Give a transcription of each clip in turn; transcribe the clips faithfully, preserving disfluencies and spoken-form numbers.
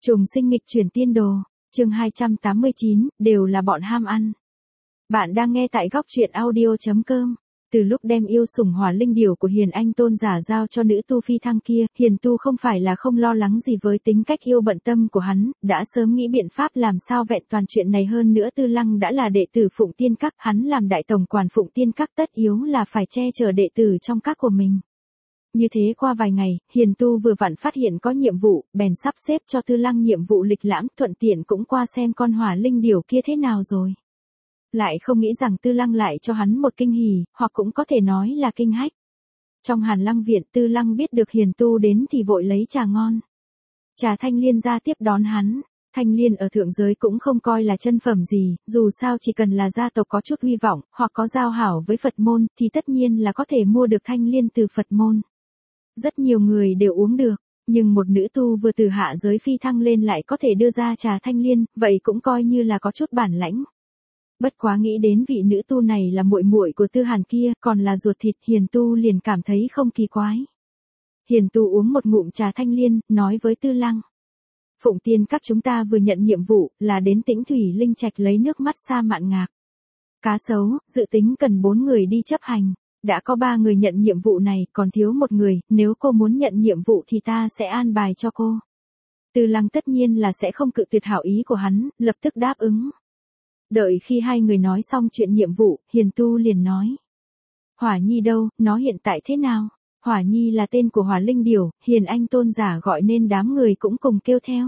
Trùng sinh nghịch chuyển tiên đồ, chương hai trăm tám mươi chín, đều là bọn ham ăn. Bạn đang nghe tại góc truyện audio chấm com. Từ lúc đem yêu sủng hỏa linh điểu của Hiền Anh Tôn giả giao cho nữ tu phi thăng kia, Hiền tu không phải là không lo lắng gì với tính cách yêu bận tâm của hắn, đã sớm nghĩ biện pháp làm sao vẹn toàn chuyện này. Hơn nữa Tư Lăng đã là đệ tử Phụng Tiên Các, hắn làm đại tổng quản Phụng Tiên Các tất yếu là phải che chở đệ tử trong các của mình. Như thế qua vài ngày, Hiền tu vừa vặn phát hiện có nhiệm vụ, bèn sắp xếp cho Tư Lăng nhiệm vụ lịch lãm, thuận tiện cũng qua xem con hỏa linh điểu kia thế nào rồi. Lại không nghĩ rằng Tư Lăng lại cho hắn một kinh hỉ, hoặc cũng có thể nói là kinh hách. Trong Hàn Lăng viện, Tư Lăng biết được Hiền tu đến thì vội lấy trà ngon. Trà thanh liên ra tiếp đón hắn. Thanh liên ở thượng giới cũng không coi là chân phẩm gì, dù sao chỉ cần là gia tộc có chút hy vọng, hoặc có giao hảo với Phật môn, thì tất nhiên là có thể mua được thanh liên từ Phật môn. Rất nhiều người đều uống được, nhưng một nữ tu vừa từ hạ giới phi thăng lên lại có thể đưa ra trà thanh liên, vậy cũng coi như là có chút bản lãnh. Bất quá nghĩ đến vị nữ tu này là muội muội của Tư Hàn kia, còn là ruột thịt, Hiền tu liền cảm thấy không kỳ quái. Hiền tu uống một ngụm trà thanh liên, nói với Tư Lăng. Phụng Tiên Các chúng ta vừa nhận nhiệm vụ, là đến Tĩnh Thủy Linh Trạch lấy nước mắt sa mạn ngạc. Cá sấu, dự tính cần bốn người đi chấp hành. Đã có ba người nhận nhiệm vụ này, còn thiếu một người, nếu cô muốn nhận nhiệm vụ thì ta sẽ an bài cho cô. Tư Lăng tất nhiên là sẽ không cự tuyệt hảo ý của hắn, lập tức đáp ứng. Đợi khi hai người nói xong chuyện nhiệm vụ, Hiền tu liền nói. Hỏa Nhi đâu, nó hiện tại thế nào? Hỏa Nhi là tên của hỏa linh điểu, Hiền Anh Tôn giả gọi nên đám người cũng cùng kêu theo.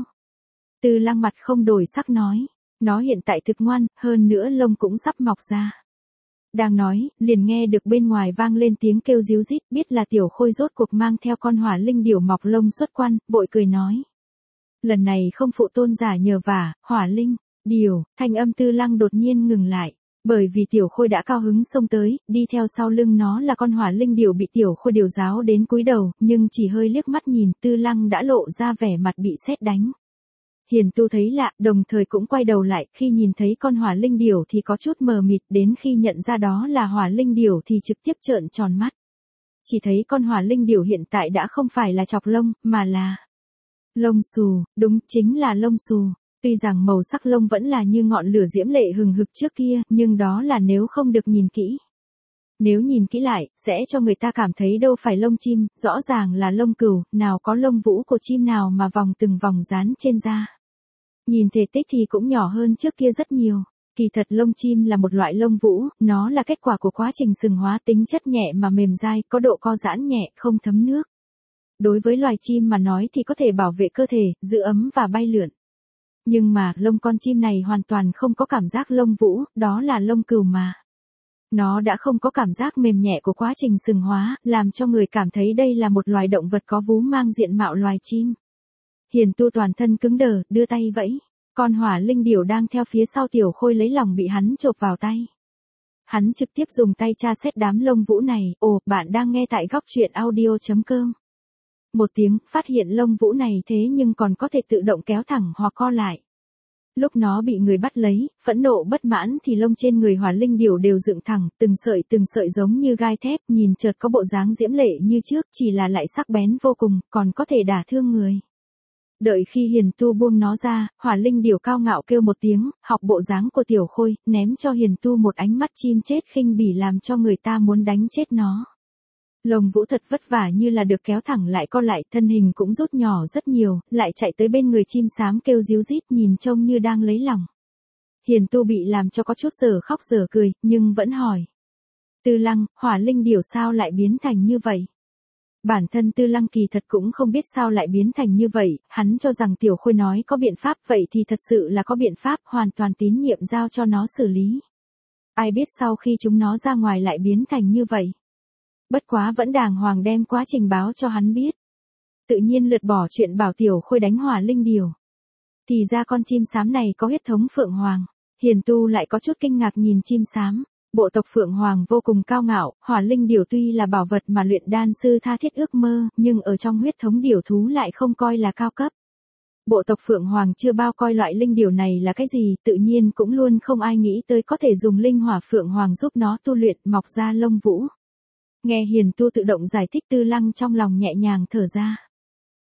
Tư Lăng mặt không đổi sắc nói. Nó hiện tại thực ngoan, hơn nữa lông cũng sắp mọc ra. Đang nói, liền nghe được bên ngoài vang lên tiếng kêu ríu rít, biết là Tiểu Khôi rốt cuộc mang theo con hỏa linh điểu mọc lông xuất quan, vội cười nói. Lần này không phụ tôn giả nhờ vả, hỏa linh, điểu, thanh âm Tư Lăng đột nhiên ngừng lại, bởi vì Tiểu Khôi đã cao hứng xông tới, đi theo sau lưng nó là con hỏa linh điểu bị Tiểu Khôi điều giáo đến cúi đầu, nhưng chỉ hơi liếc mắt nhìn, Tư Lăng đã lộ ra vẻ mặt bị sét đánh. Hiền tu thấy lạ, đồng thời cũng quay đầu lại, khi nhìn thấy con hỏa linh điểu thì có chút mờ mịt, đến khi nhận ra đó là hỏa linh điểu thì trực tiếp trợn tròn mắt. Chỉ thấy con hỏa linh điểu hiện tại đã không phải là chọc lông, mà là lông xù, đúng, chính là lông xù. Tuy rằng màu sắc lông vẫn là như ngọn lửa diễm lệ hừng hực trước kia, nhưng đó là nếu không được nhìn kỹ. Nếu nhìn kỹ lại, sẽ cho người ta cảm thấy đâu phải lông chim, rõ ràng là lông cừu, nào có lông vũ của chim nào mà vòng từng vòng dán trên da. Nhìn thể tích thì cũng nhỏ hơn trước kia rất nhiều. Kỳ thật lông chim là một loại lông vũ, nó là kết quả của quá trình sừng hóa, tính chất nhẹ mà mềm dai, có độ co giãn nhẹ, không thấm nước. Đối với loài chim mà nói thì có thể bảo vệ cơ thể, giữ ấm và bay lượn. Nhưng mà, lông con chim này hoàn toàn không có cảm giác lông vũ, đó là lông cừu mà. Nó đã không có cảm giác mềm nhẹ của quá trình sừng hóa, làm cho người cảm thấy đây là một loài động vật có vú mang diện mạo loài chim. Hiền tu toàn thân cứng đờ, đưa tay vẫy. Con hỏa linh điểu đang theo phía sau Tiểu Khôi lấy lòng bị hắn chộp vào tay. Hắn trực tiếp dùng tay tra xét đám lông vũ này. Ồ, bạn đang nghe tại góc truyện audio chấm com. Một tiếng, phát hiện lông vũ này thế nhưng còn có thể tự động kéo thẳng hoặc co lại. Lúc nó bị người bắt lấy, phẫn nộ bất mãn thì lông trên người hỏa linh điểu đều dựng thẳng, từng sợi từng sợi giống như gai thép, nhìn chợt có bộ dáng diễm lệ như trước, chỉ là lại sắc bén vô cùng, còn có thể đả thương người. Đợi khi Hiền tu buông nó ra, hỏa linh điểu cao ngạo kêu một tiếng, học bộ dáng của Tiểu Khôi, ném cho Hiền tu một ánh mắt chim chết khinh bỉ làm cho người ta muốn đánh chết nó. Lông vũ thật vất vả như là được kéo thẳng lại co lại, thân hình cũng rút nhỏ rất nhiều, lại chạy tới bên người chim xám kêu ríu rít, nhìn trông như đang lấy lòng. Hiền tu bị làm cho có chút giờ khóc giờ cười, nhưng vẫn hỏi. Tư Lăng, hỏa linh điểu sao lại biến thành như vậy? Bản thân Tư Lăng kỳ thật cũng không biết sao lại biến thành như vậy, hắn cho rằng Tiểu Khôi nói có biện pháp, vậy thì thật sự là có biện pháp, hoàn toàn tín nhiệm giao cho nó xử lý. Ai biết sau khi chúng nó ra ngoài lại biến thành như vậy. Bất quá vẫn đàng hoàng đem quá trình báo cho hắn biết. Tự nhiên lượt bỏ chuyện bảo Tiểu Khôi đánh hỏa linh điểu. Thì ra con chim xám này có huyết thống Phượng Hoàng. Hiền tu lại có chút kinh ngạc nhìn chim xám. Bộ tộc Phượng Hoàng vô cùng cao ngạo, hỏa linh điểu tuy là bảo vật mà luyện đan sư tha thiết ước mơ, nhưng ở trong huyết thống điểu thú lại không coi là cao cấp. Bộ tộc Phượng Hoàng chưa bao coi loại linh điểu này là cái gì, tự nhiên cũng luôn không ai nghĩ tới có thể dùng linh hỏa Phượng Hoàng giúp nó tu luyện mọc ra lông vũ. Nghe Hiền tu tự động giải thích, Tư Lăng trong lòng nhẹ nhàng thở ra.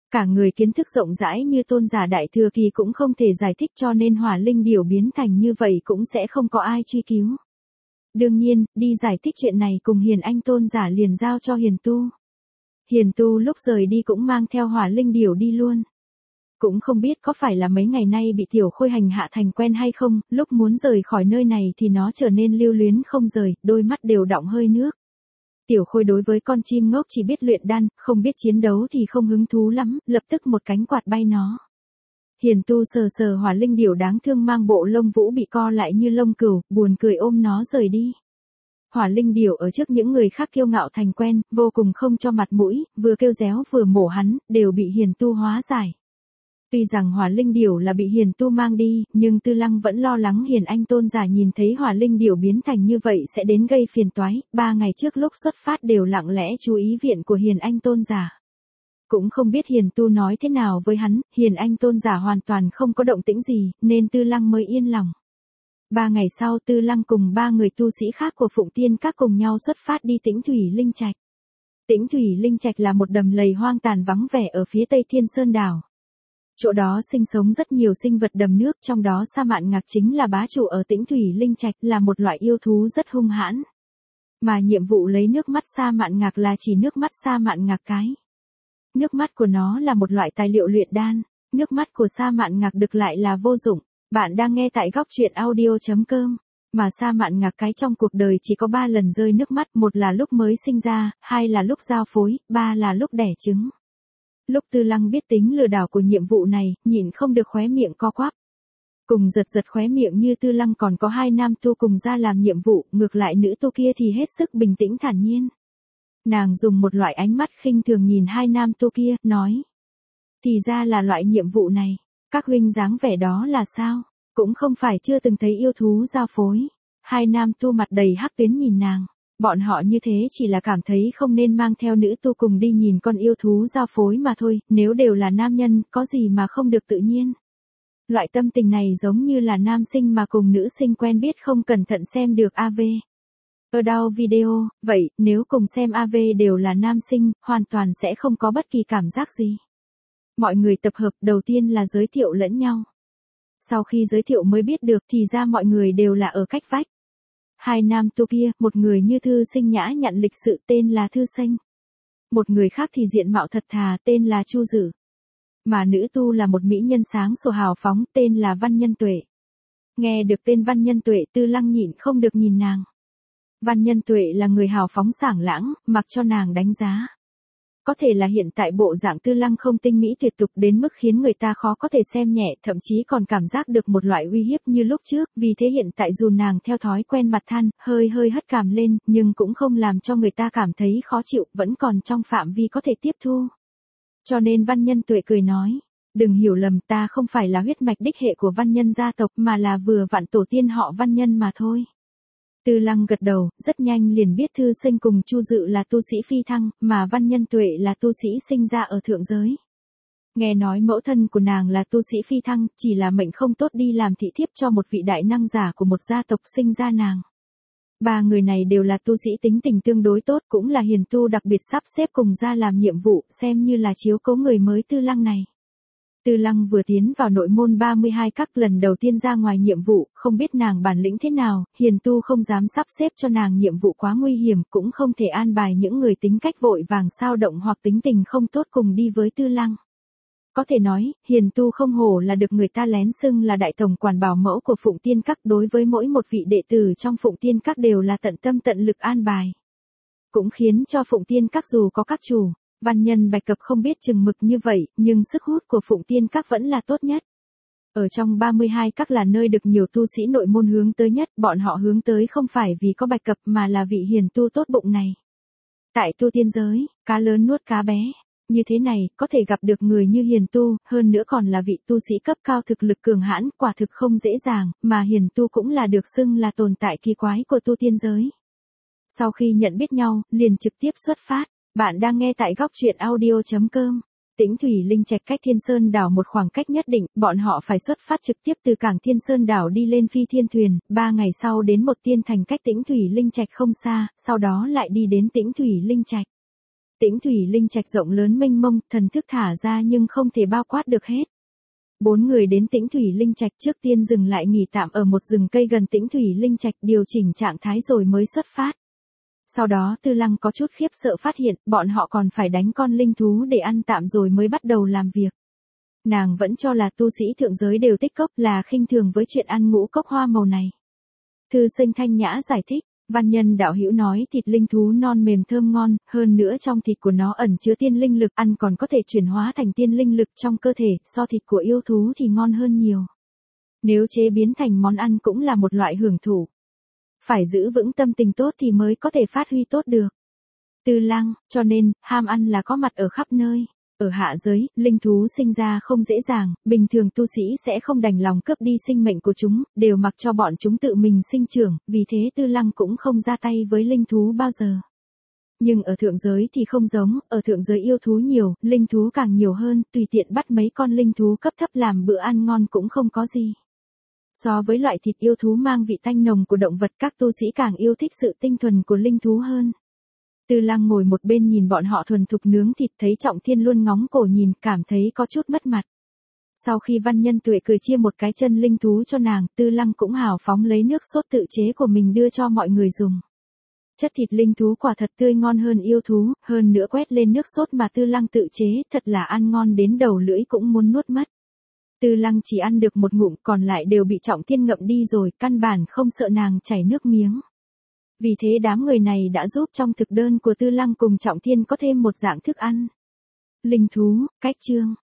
Cả người kiến thức rộng rãi như tôn giả Đại Thừa Kỳ cũng không thể giải thích, cho nên hỏa linh điểu biến thành như vậy cũng sẽ không có ai truy cứu. Đương nhiên, đi giải thích chuyện này cùng Hiền Anh tôn giả liền giao cho Hiền Tu. Hiền Tu lúc rời đi cũng mang theo hỏa linh điểu đi luôn. Cũng không biết có phải là mấy ngày nay bị Tiểu Khôi hành hạ thành quen hay không, lúc muốn rời khỏi nơi này thì nó trở nên lưu luyến không rời, đôi mắt đều đọng hơi nước. Tiểu Khôi đối với con chim ngốc chỉ biết luyện đan, không biết chiến đấu thì không hứng thú lắm, lập tức một cánh quạt bay nó. Hiền Tu sờ sờ hỏa linh điểu đáng thương mang bộ lông vũ bị co lại như lông cừu, buồn cười ôm nó rời đi. Hỏa linh điểu ở trước những người khác kiêu ngạo thành quen, vô cùng không cho mặt mũi, vừa kêu réo vừa mổ hắn, đều bị Hiền Tu hóa giải. Tuy rằng hỏa linh điểu là bị Hiền Tu mang đi, nhưng Tư Lăng vẫn lo lắng Hiền Anh tôn giả nhìn thấy hỏa linh điểu biến thành như vậy sẽ đến gây phiền toái. Ba ngày trước lúc xuất phát đều lặng lẽ chú ý viện của Hiền Anh tôn giả. Cũng không biết Hiền Tu nói thế nào với hắn, Hiền Anh tôn giả hoàn toàn không có động tĩnh gì, nên Tư Lăng mới yên lòng. Ba ngày sau Tư Lăng cùng ba người tu sĩ khác của Phụng Tiên Các cùng nhau xuất phát đi Tĩnh Thủy Linh Trạch. Tĩnh Thủy Linh Trạch là một đầm lầy hoang tàn vắng vẻ ở phía tây Thiên Sơn đảo. Chỗ đó sinh sống rất nhiều sinh vật đầm nước, trong đó Sa Mạn Ngạc chính là bá chủ ở Tĩnh Thủy Linh Trạch, là một loại yêu thú rất hung hãn. Mà nhiệm vụ lấy nước mắt Sa Mạn Ngạc là chỉ nước mắt Sa Mạn Ngạc cái. Nước mắt của nó là một loại tài liệu luyện đan, nước mắt của Sa Mạn Ngạc đực lại là vô dụng. Bạn đang nghe tại góc truyện audio chấm com. Mà Sa Mạn Ngạc cái trong cuộc đời chỉ có ba lần rơi nước mắt, một là lúc mới sinh ra, hai là lúc giao phối, ba là lúc đẻ trứng. Lúc Tư Lăng biết tính lừa đảo của nhiệm vụ này, nhịn không được khóe miệng co quắp. Cùng giật giật khóe miệng như Tư Lăng còn có hai nam tu cùng ra làm nhiệm vụ, ngược lại nữ tu kia thì hết sức bình tĩnh thản nhiên. Nàng dùng một loại ánh mắt khinh thường nhìn hai nam tu kia, nói. Thì ra là loại nhiệm vụ này, các huynh dáng vẻ đó là sao, cũng không phải chưa từng thấy yêu thú giao phối. Hai nam tu mặt đầy hắc tuyến nhìn nàng. Bọn họ như thế chỉ là cảm thấy không nên mang theo nữ tu cùng đi nhìn con yêu thú giao phối mà thôi, nếu đều là nam nhân, có gì mà không được tự nhiên. Loại tâm tình này giống như là nam sinh mà cùng nữ sinh quen biết không cẩn thận xem được a vê. Ở đâu video, vậy, nếu cùng xem a vê đều là nam sinh, hoàn toàn sẽ không có bất kỳ cảm giác gì. Mọi người tập hợp đầu tiên là giới thiệu lẫn nhau. Sau khi giới thiệu mới biết được thì ra mọi người đều là ở cách vách. Hai nam tu kia, một người như thư sinh nhã nhặn lịch sự tên là Thư Sinh. Một người khác thì diện mạo thật thà tên là Chu Dử. Mà nữ tu là một mỹ nhân sáng sủa hào phóng tên là Văn Nhân Tuệ. Nghe được tên Văn Nhân Tuệ Tư Lăng nhịn không được nhìn nàng. Văn Nhân Tuệ là người hào phóng sảng lãng, mặc cho nàng đánh giá. Có thể là hiện tại bộ dạng Tư Lăng không tinh mỹ tuyệt tục đến mức khiến người ta khó có thể xem nhẹ, thậm chí còn cảm giác được một loại uy hiếp như lúc trước, vì thế hiện tại dù nàng theo thói quen mặt than, hơi hơi hất cằm lên, nhưng cũng không làm cho người ta cảm thấy khó chịu, vẫn còn trong phạm vi có thể tiếp thu. Cho nên Văn Nhân Tuệ cười nói, đừng hiểu lầm, ta không phải là huyết mạch đích hệ của Văn Nhân gia tộc mà là vừa vặn tổ tiên họ Văn Nhân mà thôi. Tư Lăng gật đầu, rất nhanh liền biết Thư Sinh cùng Chu Dự là tu sĩ phi thăng, mà Văn Nhân Tuệ là tu sĩ sinh ra ở thượng giới. Nghe nói mẫu thân của nàng là tu sĩ phi thăng, chỉ là mệnh không tốt đi làm thị thiếp cho một vị đại năng giả của một gia tộc sinh ra nàng. Ba người này đều là tu sĩ tính tình tương đối tốt, cũng là hiền tu đặc biệt sắp xếp cùng ra làm nhiệm vụ, xem như là chiếu cố người mới Tư Lăng này. Tư Lăng vừa tiến vào nội môn ba mươi hai các lần đầu tiên ra ngoài nhiệm vụ, không biết nàng bản lĩnh thế nào, hiền tu không dám sắp xếp cho nàng nhiệm vụ quá nguy hiểm, cũng không thể an bài những người tính cách vội vàng xao động hoặc tính tình không tốt cùng đi với Tư Lăng. Có thể nói, hiền tu không hổ là được người ta lén xưng là đại tổng quản bảo mẫu của Phụng Tiên Các, đối với mỗi một vị đệ tử trong Phụng Tiên Các đều là tận tâm tận lực an bài. Cũng khiến cho Phụng Tiên Các dù có các chủ, văn nhân bạch cập không biết chừng mực như vậy, nhưng sức hút của Phụng Tiên Các vẫn là tốt nhất. Ở trong ba mươi hai các là nơi được nhiều tu sĩ nội môn hướng tới nhất, bọn họ hướng tới không phải vì có bạch cập mà là vị hiền tu tốt bụng này. Tại tu tiên giới, cá lớn nuốt cá bé. Như thế này, có thể gặp được người như hiền tu, hơn nữa còn là vị tu sĩ cấp cao thực lực cường hãn, quả thực không dễ dàng, mà hiền tu cũng là được xưng là tồn tại kỳ quái của tu tiên giới. Sau khi nhận biết nhau, liền trực tiếp xuất phát. Bạn đang nghe tại góc truyện audio chấm com. Tĩnh Thủy Linh Trạch cách Thiên Sơn đảo một khoảng cách nhất định, bọn họ phải xuất phát trực tiếp từ cảng Thiên Sơn đảo đi lên phi thiên thuyền, ba ngày sau đến một tiên thành cách Tĩnh Thủy Linh Trạch không xa, sau đó lại đi đến Tĩnh Thủy Linh Trạch. Tĩnh thủy linh trạch rộng lớn mênh mông, thần thức thả ra nhưng không thể bao quát được hết. Bốn người đến Tĩnh thủy linh trạch, trước tiên dừng lại nghỉ tạm ở một rừng cây gần Tĩnh thủy linh trạch, điều chỉnh trạng thái rồi mới xuất phát. Sau đó Tư Lăng có chút khiếp sợ phát hiện, bọn họ còn phải đánh con linh thú để ăn tạm rồi mới bắt đầu làm việc. Nàng vẫn cho là tu sĩ thượng giới đều tích cốc, là khinh thường với chuyện ăn ngũ cốc hoa màu này. Thư Sinh Thanh Nhã giải thích, văn nhân đạo hữu nói thịt linh thú non mềm thơm ngon, hơn nữa trong thịt của nó ẩn chứa tiên linh lực, ăn còn có thể chuyển hóa thành tiên linh lực trong cơ thể, so thịt của yêu thú thì ngon hơn nhiều. Nếu chế biến thành món ăn cũng là một loại hưởng thụ. Phải giữ vững tâm tình tốt thì mới có thể phát huy tốt được. Tư Lăng, cho nên, ham ăn là có mặt ở khắp nơi. Ở hạ giới, linh thú sinh ra không dễ dàng, bình thường tu sĩ sẽ không đành lòng cướp đi sinh mệnh của chúng, đều mặc cho bọn chúng tự mình sinh trưởng, vì thế Tư Lăng cũng không ra tay với linh thú bao giờ. Nhưng ở thượng giới thì không giống, ở thượng giới yêu thú nhiều, linh thú càng nhiều hơn, tùy tiện bắt mấy con linh thú cấp thấp làm bữa ăn ngon cũng không có gì. So với loại thịt yêu thú mang vị tanh nồng của động vật, các tu sĩ càng yêu thích sự tinh thuần của linh thú hơn. Tư Lăng ngồi một bên nhìn bọn họ thuần thục nướng thịt, thấy Trọng Thiên luôn ngóng cổ nhìn, cảm thấy có chút mất mặt. Sau khi văn nhân tuệ cười chia một cái chân linh thú cho nàng, Tư Lăng cũng hào phóng lấy nước sốt tự chế của mình đưa cho mọi người dùng. Chất thịt linh thú quả thật tươi ngon hơn yêu thú, hơn nữa quét lên nước sốt mà Tư Lăng tự chế, thật là ăn ngon đến đầu lưỡi cũng muốn nuốt mất. Tư Lăng chỉ ăn được một ngụm, còn lại đều bị Trọng Thiên ngậm đi rồi, căn bản không sợ nàng chảy nước miếng. Vì thế đám người này đã giúp trong thực đơn của Tư Lăng cùng Trọng Thiên có thêm một dạng thức ăn. Linh thú, cách chương.